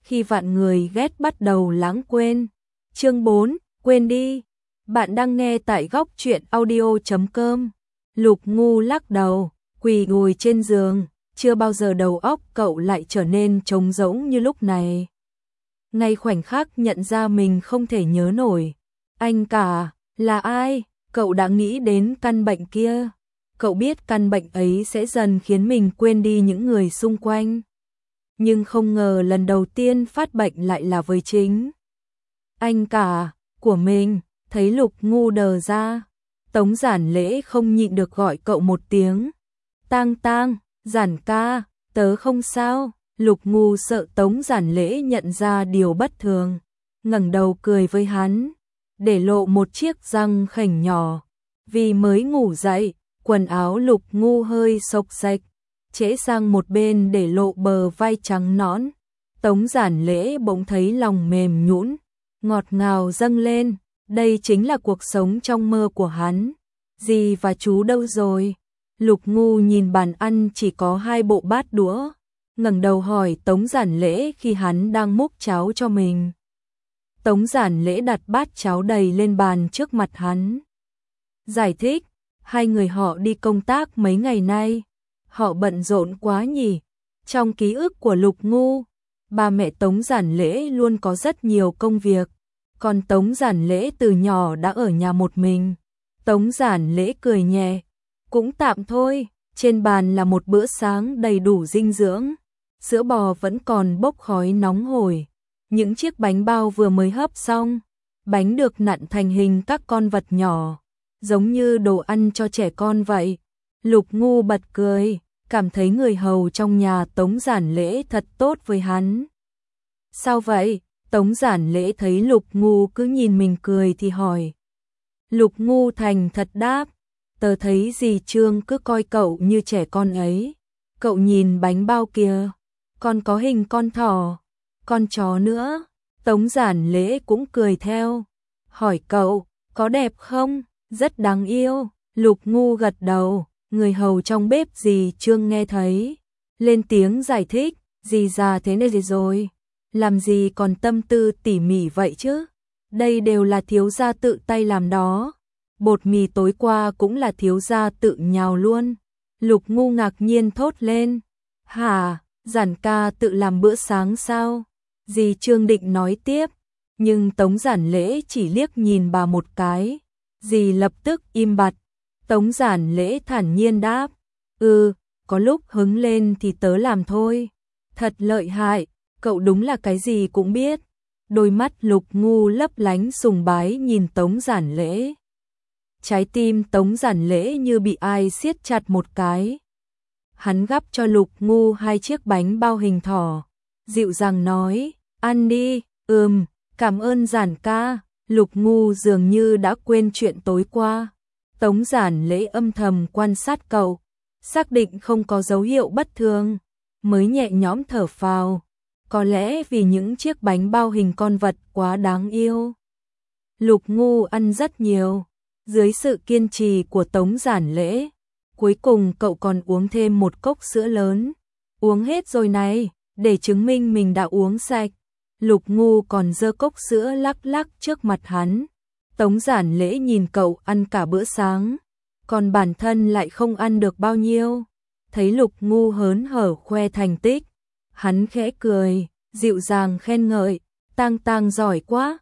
khi vạn người ghét bắt đầu lãng quên. Chương 4, quên đi. Bạn đang nghe tại góc truyện audio.com. Lục Ngu lắc đầu, quỳ ngồi trên giường, chưa bao giờ đầu óc cậu lại trở nên trống rỗng như lúc này. Ngay khoảnh khắc nhận ra mình không thể nhớ nổi. Anh cả, là ai? Cậu đã nghĩ đến căn bệnh kia. Cậu biết căn bệnh ấy sẽ dần khiến mình quên đi những người xung quanh. Nhưng không ngờ lần đầu tiên phát bệnh lại là với chính anh cả của mình. Thấy Lục Ngu đờ ra, Tống Giản Lễ không nhịn được gọi cậu một tiếng. Tang Tang, Giản ca, tớ không sao. Lục Ngu sợ Tống Giản Lễ nhận ra điều bất thường, ngẩng đầu cười với hắn, để lộ một chiếc răng khểnh nhỏ. Vì mới ngủ dậy, quần áo Lục Ngu hơi xộc xệch, trễ sang một bên để lộ bờ vai trắng nõn. Tống Giản Lễ bỗng thấy lòng mềm nhũn, ngọt ngào dâng lên. Đây chính là cuộc sống trong mơ của hắn. Dì và chú đâu rồi? Lục Ngu nhìn bàn ăn chỉ có 2 bộ bát đũa, ngẩng đầu hỏi Tống Giản Lễ khi hắn đang múc cháo cho mình. Tống Giản Lễ đặt bát cháo đầy lên bàn trước mặt hắn, giải thích, 2 người họ đi công tác mấy ngày nay, họ bận rộn quá nhỉ. Trong ký ức của Lục Ngu, ba mẹ Tống Giản Lễ luôn có rất nhiều công việc, còn Tống Giản Lễ từ nhỏ đã ở nhà một mình. Tống Giản Lễ cười nhẹ, cũng tạm thôi. Trên bàn là một bữa sáng đầy đủ dinh dưỡng, sữa bò vẫn còn bốc khói nóng hổi, những chiếc bánh bao vừa mới hấp xong, bánh được nặn thành hình các con vật nhỏ, giống như đồ ăn cho trẻ con vậy. Lục Ngu bật cười, cảm thấy người hầu trong nhà Tống Giản Lễ thật tốt với hắn. Sao vậy? Tống Giản Lễ thấy Lục Ngu cứ nhìn mình cười thì hỏi. Lục Ngu thành thật đáp, tớ thấy dì Trương cứ coi cậu như trẻ con ấy. Cậu nhìn bánh bao kìa, còn có hình con thỏ, con chó nữa. Tống Giản Lễ cũng cười theo, hỏi cậu, có đẹp không? Rất đáng yêu. Lục Ngu gật đầu, người hầu trong bếp dì Trương nghe thấy, lên tiếng giải thích, dì già thế này rồi, làm gì còn tâm tư tỉ mỉ vậy chứ? Đây đều là thiếu gia tự tay làm đó. Bột mì tối qua cũng là thiếu gia tự nhào luôn. Lục Ngu ngạc nhiên thốt lên. Hả, Giản ca tự làm bữa sáng sao? Dì Trương định nói tiếp, nhưng Tống Giản Lễ chỉ liếc nhìn bà một cái. Dì lập tức im bặt. Tống Giản Lễ thản nhiên đáp, có lúc hứng lên thì tớ làm thôi. Thật lợi hại, cậu đúng là cái gì cũng biết. Đôi mắt Lục Ngu lấp lánh sùng bái nhìn Tống Giản Lễ. Trái tim Tống Giản Lễ như bị ai siết chặt một cái. Hắn gắp cho Lục Ngu 2 chiếc bánh bao hình thỏ, dịu dàng nói, ăn đi. Cảm ơn Giản ca. Lục Ngu dường như đã quên chuyện tối qua. Tống Giản Lễ âm thầm quan sát cậu, xác định không có dấu hiệu bất thường, mới nhẹ nhõm thở phào. Có lẽ vì những chiếc bánh bao hình con vật quá đáng yêu. Lục Ngu ăn rất nhiều, dưới sự kiên trì của Tống Giản Lễ. Cuối cùng cậu còn uống thêm một cốc sữa lớn. Uống hết rồi này, để chứng minh mình đã uống sạch. Lục Ngu còn giơ cốc sữa lắc lắc trước mặt hắn. Tống Giản Lễ nhìn cậu ăn cả bữa sáng, còn bản thân lại không ăn được bao nhiêu. Thấy Lục Ngu hớn hở khoe thành tích, hắn khẽ cười, dịu dàng khen ngợi, Tang Tang giỏi quá.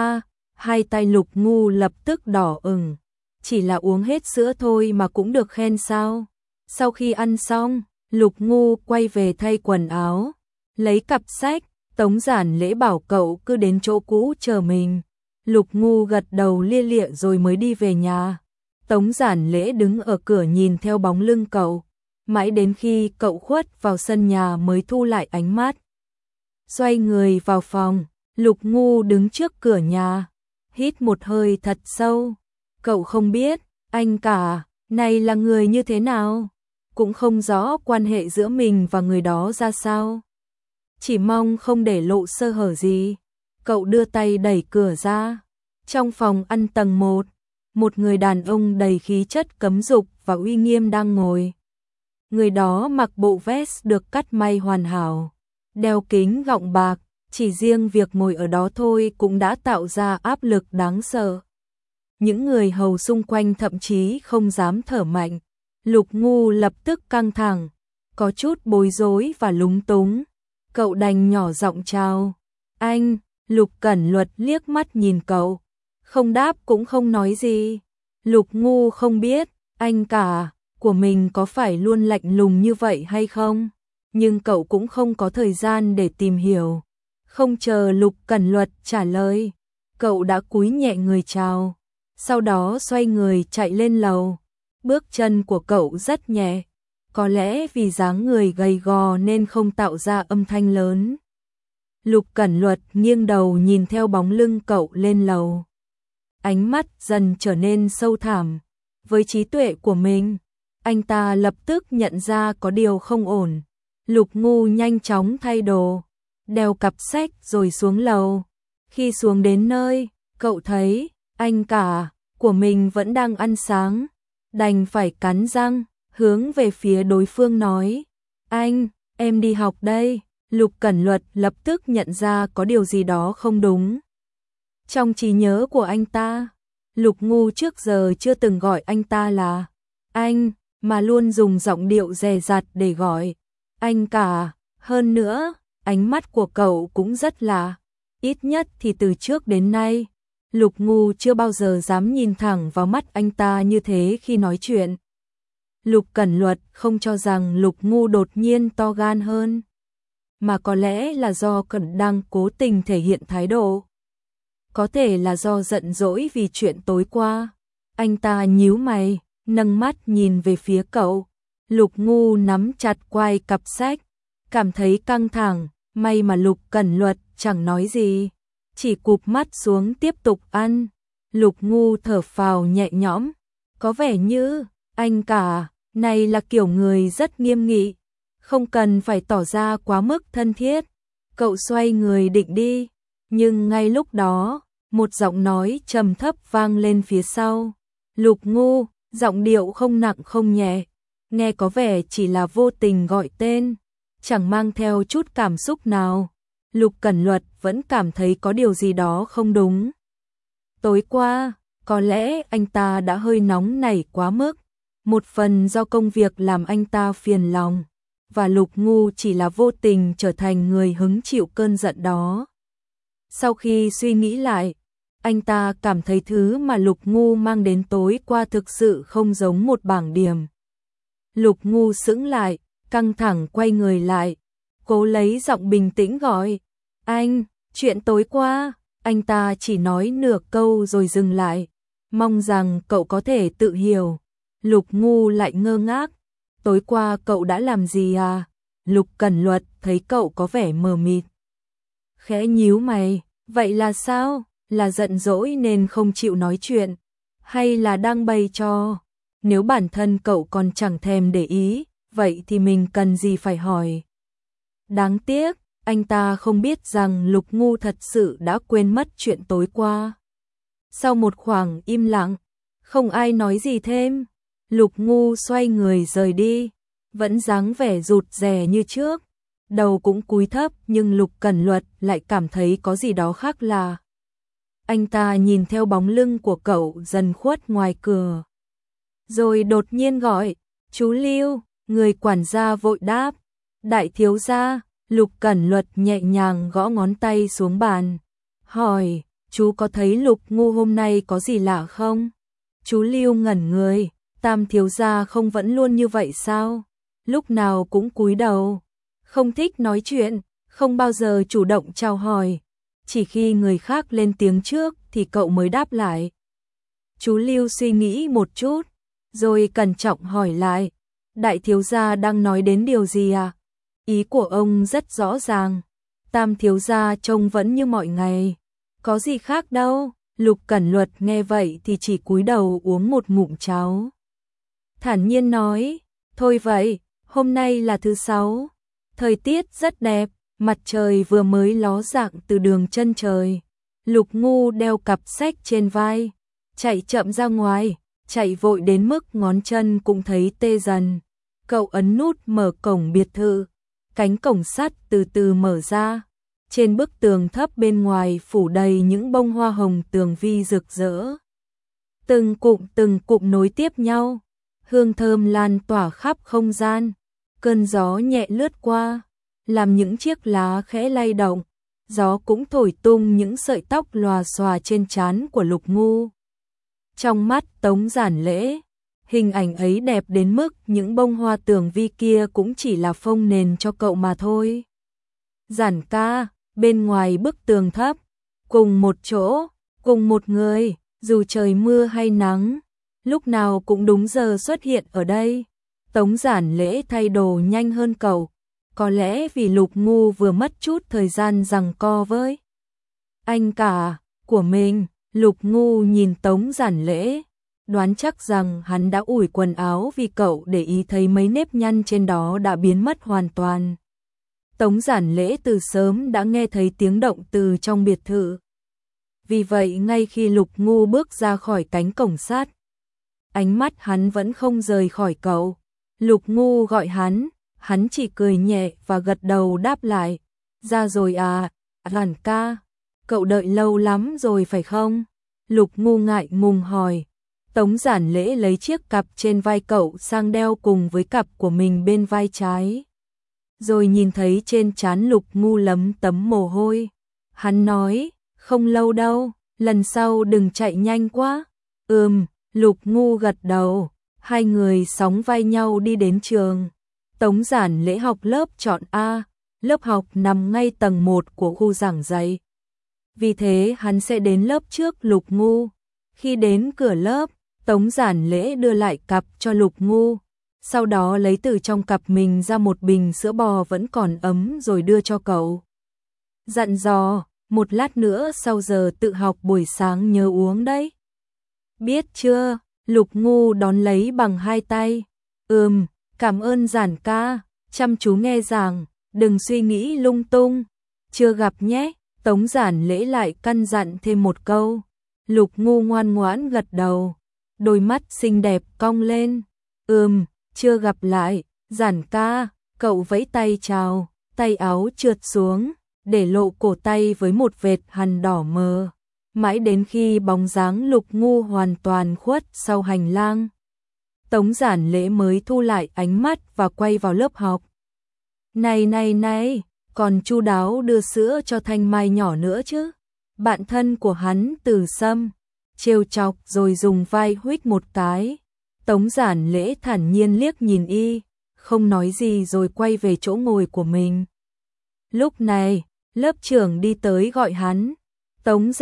Hai tay Lục Ngu lập tức đỏ ửng. Chỉ là uống hết sữa thôi mà cũng được khen sao? Sau khi ăn xong, Lục Ngu quay về thay quần áo, lấy cặp sách. Tống Giản Lễ bảo cậu cứ đến chỗ cũ chờ mình. Lục Ngu gật đầu lia lịa rồi mới đi về nhà. Tống Giản Lễ đứng ở cửa nhìn theo bóng lưng cậu, mãi đến khi cậu khuất vào sân nhà mới thu lại ánh mắt. Xoay người vào phòng, Lục Ngu đứng trước cửa nhà, hít một hơi thật sâu. Cậu không biết, anh cả, này là người như thế nào, cũng không rõ quan hệ giữa mình và người đó ra sao. Chỉ mong không để lộ sơ hở gì. Cậu đưa tay đẩy cửa ra. Trong phòng ăn tầng 1, một người đàn ông đầy khí chất cấm dục và uy nghiêm đang ngồi. Người đó mặc bộ vest được cắt may hoàn hảo, đeo kính gọng bạc, Chỉ riêng việc ngồi ở đó thôi cũng đã tạo ra áp lực đáng sợ. Những người hầu xung quanh thậm chí không dám thở mạnh. Lục Ngu lập tức căng thẳng, có chút bối rối và lúng túng. Cậu đành nhỏ giọng chào. Anh, Lục Cẩn Luật liếc mắt nhìn cậu, không đáp cũng không nói gì. Lục Ngu không biết, anh cả của mình có phải luôn lạnh lùng như vậy hay không? Nhưng cậu cũng không có thời gian để tìm hiểu. Không chờ Lục Cẩn Luật trả lời, cậu đã cúi nhẹ người chào, sau đó xoay người chạy lên lầu. Bước chân của cậu rất nhẹ, có lẽ vì dáng người gầy gò nên không tạo ra âm thanh lớn. Lục Cẩn Luật nghiêng đầu nhìn theo bóng lưng cậu lên lầu. Ánh mắt dần trở nên sâu thẳm. Với trí tuệ của mình, anh ta lập tức nhận ra có điều không ổn. Lục Ngu nhanh chóng thay đồ, đeo cặp sách rồi xuống lầu. Khi xuống đến nơi, cậu thấy anh cả của mình vẫn đang ăn sáng, đành phải cắn răng, hướng về phía đối phương nói: Anh, em đi học đây. Lục Cẩn Luật lập tức nhận ra có điều gì đó không đúng. Trong trí nhớ của anh ta, Lục Ngu trước giờ chưa từng gọi anh ta là anh, mà luôn dùng giọng điệu dè dặt để gọi anh cả. Hơn nữa, ánh mắt của cậu cũng rất lạ. Ít nhất thì từ trước đến nay, Lục Ngu chưa bao giờ dám nhìn thẳng vào mắt anh ta như thế khi nói chuyện. Lục Cẩn Luật không cho rằng Lục Ngu đột nhiên to gan hơn, mà có lẽ là do Cẩn đang cố tình thể hiện thái độ. Có thể là do giận dỗi vì chuyện tối qua. Anh ta nhíu mày, nâng mắt nhìn về phía cậu. Lục Ngu nắm chặt quai cặp sách, cảm thấy căng thẳng. May mà Lục Cẩn Luật chẳng nói gì, chỉ cụp mắt xuống tiếp tục ăn. Lục Ngu thở phào nhẹ nhõm, có vẻ như anh cả này là kiểu người rất nghiêm nghị, không cần phải tỏ ra quá mức thân thiết. Cậu xoay người định đi, nhưng ngay lúc đó, một giọng nói trầm thấp vang lên phía sau. Lục Ngu, giọng điệu không nặng không nhẹ, nghe có vẻ chỉ là vô tình gọi tên, chẳng mang theo chút cảm xúc nào. Lục Cẩn Luật vẫn cảm thấy có điều gì đó không đúng. Tối qua, có lẽ anh ta đã hơi nóng nảy quá mức, một phần do công việc làm anh ta phiền lòng, và Lục Ngu chỉ là vô tình trở thành người hứng chịu cơn giận đó. Sau khi suy nghĩ lại, anh ta cảm thấy thứ mà Lục Ngu mang đến tối qua thực sự không giống một bảng điểm. Lục Ngu sững lại, căng thẳng quay người lại, cố lấy giọng bình tĩnh gọi: Anh, chuyện tối qua. Anh ta chỉ nói nửa câu rồi dừng lại, mong rằng cậu có thể tự hiểu. Lục Ngu lại ngơ ngác: Tối qua cậu đã làm gì à? Lục Cẩn Luật thấy cậu có vẻ mờ mịt, khẽ nhíu mày: Vậy là sao? Là giận dỗi nên không chịu nói chuyện, hay là đang bày trò? Nếu bản thân cậu còn chẳng thèm để ý, vậy thì mình cần gì phải hỏi. Đáng tiếc, anh ta không biết rằng Lục Ngu thật sự đã quên mất chuyện tối qua. Sau một khoảng im lặng, không ai nói gì thêm, Lục Ngu xoay người rời đi, vẫn dáng vẻ rụt rè như trước, đầu cũng cúi thấp, nhưng Lục Cẩn Luật lại cảm thấy có gì đó khác lạ. Anh ta nhìn theo bóng lưng của cậu dần khuất ngoài cửa, rồi đột nhiên gọi: Chú Lưu. Người quản gia vội đáp: Đại thiếu gia. Lục Cẩn Luật nhẹ nhàng gõ ngón tay xuống bàn, hỏi: Chú có thấy Lục Ngu hôm nay có gì lạ không? Chú Lưu ngẩn người: Tam thiếu gia không vẫn luôn như vậy sao? Lúc nào cũng cúi đầu, không thích nói chuyện, không bao giờ chủ động chào hỏi, chỉ khi người khác lên tiếng trước thì cậu mới đáp lại. Chú Lưu suy nghĩ một chút, rồi cẩn trọng hỏi lại: Đại thiếu gia đang nói đến điều gì à? Ý của ông rất rõ ràng. Tam thiếu gia trông vẫn như mọi ngày, có gì khác đâu. Lục Cẩn Luật nghe vậy thì chỉ cúi đầu uống một ngụm cháo, thản nhiên nói: Thôi vậy, hôm nay là thứ Sáu, thời tiết rất đẹp, mặt trời vừa mới ló dạng từ đường chân trời. Lục Ngu đeo cặp sách trên vai, chạy chậm ra ngoài, chạy vội đến mức ngón chân cũng thấy tê dần. Cậu ấn nút mở cổng biệt thự, cánh cổng sắt từ từ mở ra. Trên bức tường thấp bên ngoài phủ đầy những bông hoa hồng tường vi rực rỡ. Từng cụm nối tiếp nhau, hương thơm lan tỏa khắp không gian. Cơn gió nhẹ lướt qua, làm những chiếc lá khẽ lay động. Gió cũng thổi tung những sợi tóc lòa xòa trên trán của Lục Ngu. Trong mắt Tống Giản Lễ, hình ảnh ấy đẹp đến mức những bông hoa tường vi kia cũng chỉ là phông nền cho cậu mà thôi. Giản ca, bên ngoài bức tường thấp, cùng một chỗ, cùng một người, dù trời mưa hay nắng, lúc nào cũng đúng giờ xuất hiện ở đây. Tống Giản Lễ thay đồ nhanh hơn cậu, có lẽ vì Lục Ngu vừa mất chút thời gian giằng co với anh cả của mình. Lục Ngu nhìn Tống Giản Lễ, đoán chắc rằng hắn đã ủi quần áo vì cậu để ý thấy mấy nếp nhăn trên đó đã biến mất hoàn toàn. Tống Giản Lễ từ sớm đã nghe thấy tiếng động từ trong biệt thự. Vì vậy ngay khi Lục Ngu bước ra khỏi cánh cổng sắt, ánh mắt hắn vẫn không rời khỏi cậu. Lục Ngu gọi hắn chỉ cười nhẹ và gật đầu đáp lại. Ra rồi à, Giản ca, cậu đợi lâu lắm rồi phải không? Lục Ngu ngại ngùng hỏi. Tống Giản Lễ lấy chiếc cặp trên vai cậu sang đeo cùng với cặp của mình bên vai trái. Rồi nhìn thấy trên trán Lục Ngu lấm tấm mồ hôi. Hắn nói, không lâu đâu, lần sau đừng chạy nhanh quá. Lục Ngu gật đầu, hai người sóng vai nhau đi đến trường. Tống Giản Lễ học lớp chọn A, lớp học nằm ngay tầng 1 của khu giảng dạy. Vì thế hắn sẽ đến lớp trước Lục Ngu. Khi đến cửa lớp, Tống Giản Lễ đưa lại cặp cho Lục Ngu, sau đó lấy từ trong cặp mình ra một bình sữa bò vẫn còn ấm rồi đưa cho cậu. Dặn dò, một lát nữa sau giờ tự học buổi sáng nhớ uống đấy. Biết chưa? Lục Ngu đón lấy bằng hai tay. Cảm ơn Giản ca, chăm chú nghe giảng, đừng suy nghĩ lung tung. Chưa gặp nhé. Tống Giản Lễ lại căn dặn thêm một câu. Lục Ngu ngoan ngoãn gật đầu, đôi mắt xinh đẹp cong lên. Chưa gặp lại, Giản ca, cậu vẫy tay chào, tay áo trượt xuống, để lộ cổ tay với một vệt hằn đỏ mờ. Mãi đến khi bóng dáng Lục Ngu hoàn toàn khuất sau hành lang, Tống Giản Lễ mới thu lại ánh mắt và quay vào lớp học. Này, còn chu đáo đưa sữa cho Thanh Mai nhỏ nữa chứ. Bạn thân của hắn Từ Sâm trêu chọc rồi dùng vai huých một cái. Tống Giản Lễ thản nhiên liếc nhìn y, không nói gì rồi quay về chỗ ngồi của mình. Lúc này, lớp trưởng đi tới gọi hắn. Tống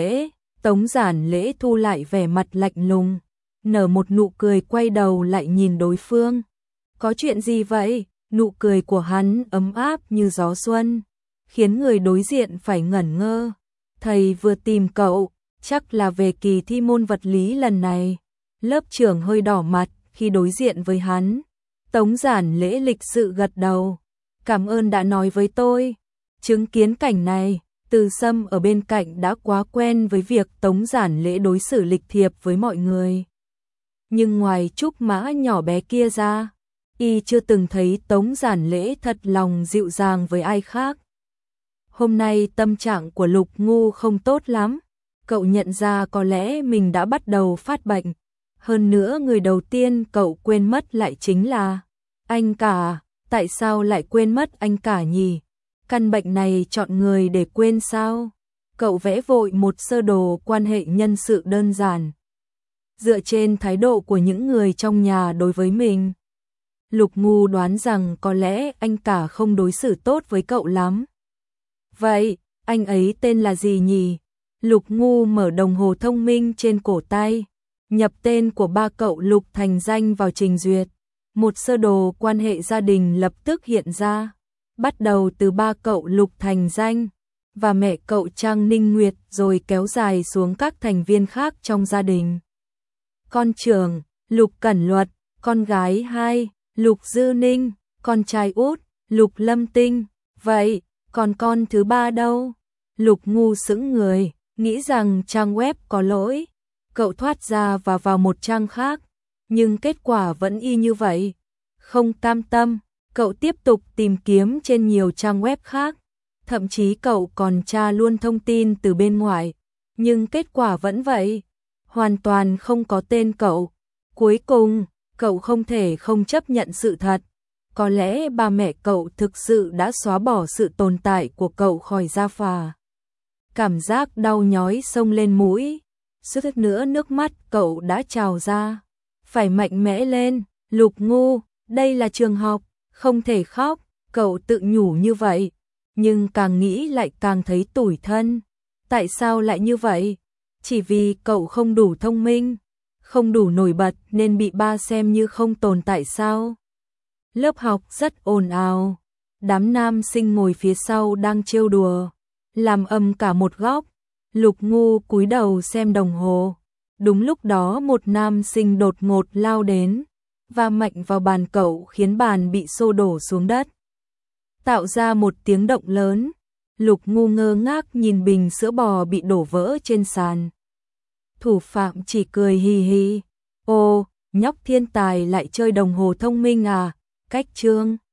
Giản Lễ thu lại vẻ mặt lạnh lùng, nở một nụ cười quay đầu lại nhìn đối phương. Có chuyện gì vậy? Nụ cười của hắn ấm áp như gió xuân, khiến người đối diện phải ngẩn ngơ. Thầy vừa tìm cậu, chắc là về kỳ thi môn vật lý lần này. Lớp trưởng hơi đỏ mặt khi đối diện với hắn. Tống Giản Lễ lịch sự gật đầu. Cảm ơn đã nói với tôi. Chứng kiến cảnh này, Từ Sâm ở bên cạnh đã quá quen với việc Tống Giản Lễ đối xử lịch thiệp với mọi người. Nhưng ngoài Trúc Mã nhỏ bé kia ra, y chưa từng thấy Tống Giản Lễ thật lòng dịu dàng với ai khác. Hôm nay tâm trạng của Lục Ngu không tốt lắm. Cậu nhận ra có lẽ mình đã bắt đầu phát bệnh. Hơn nữa người đầu tiên cậu quên mất lại chính là anh cả. Tại sao lại quên mất anh cả nhỉ? Căn bệnh này chọn người để quên sao? Cậu vẽ vội một sơ đồ quan hệ nhân sự đơn giản, dựa trên thái độ của những người trong nhà đối với mình. Lục Ngu đoán rằng có lẽ anh cả không đối xử tốt với cậu lắm. Vậy, anh ấy tên là gì nhỉ? Lục Ngu mở đồng hồ thông minh trên cổ tay, nhập tên của ba cậu Lục thành danh vào trình duyệt. Một sơ đồ quan hệ gia đình lập tức hiện ra, bắt đầu từ ba cậu Lục thành danh và mẹ cậu Trang Ninh Nguyệt rồi kéo dài xuống các thành viên khác trong gia đình. Con trưởng, Lục Cẩn Luật, con gái 2, Lục Dư Ninh, con trai út, Lục Lâm Tinh. Vậy, còn con thứ ba đâu? Lục Ngu sững người, nghĩ rằng trang web có lỗi. Cậu thoát ra và vào một trang khác, nhưng kết quả vẫn y như vậy. Không cam tâm, cậu tiếp tục tìm kiếm trên nhiều trang web khác. thậm chí cậu còn tra luôn thông tin từ bên ngoài, nhưng kết quả vẫn vậy, hoàn toàn không có tên cậu. Cuối cùng, cậu không thể không chấp nhận sự thật. Có lẽ ba mẹ cậu thực sự đã xóa bỏ sự tồn tại của cậu khỏi gia phả. Cảm giác đau nhói xông lên mũi, suýt nữa nước mắt cậu đã trào ra. Phải mạnh mẽ lên, Lục Ngu, đây là trường học, không thể khóc, cậu tự nhủ như vậy. Nhưng càng nghĩ lại càng thấy tủi thân. Tại sao lại như vậy? Chỉ vì cậu không đủ thông minh, không đủ nổi bật nên bị ba xem như không tồn tại sao? Lớp học rất ồn ào, đám nam sinh ngồi phía sau đang trêu đùa, làm ầm cả một góc. Lục Ngu cúi đầu xem đồng hồ. Đúng lúc đó một nam sinh đột ngột lao đến, va mạnh vào bàn cậu khiến bàn bị xô đổ xuống đất, tạo ra một tiếng động lớn. Lục Ngu ngơ ngác nhìn bình sữa bò bị đổ vỡ trên sàn. Thủ phạm chỉ cười hì hì. Ồ, nhóc thiên tài lại chơi đồng hồ thông minh à? Cách chương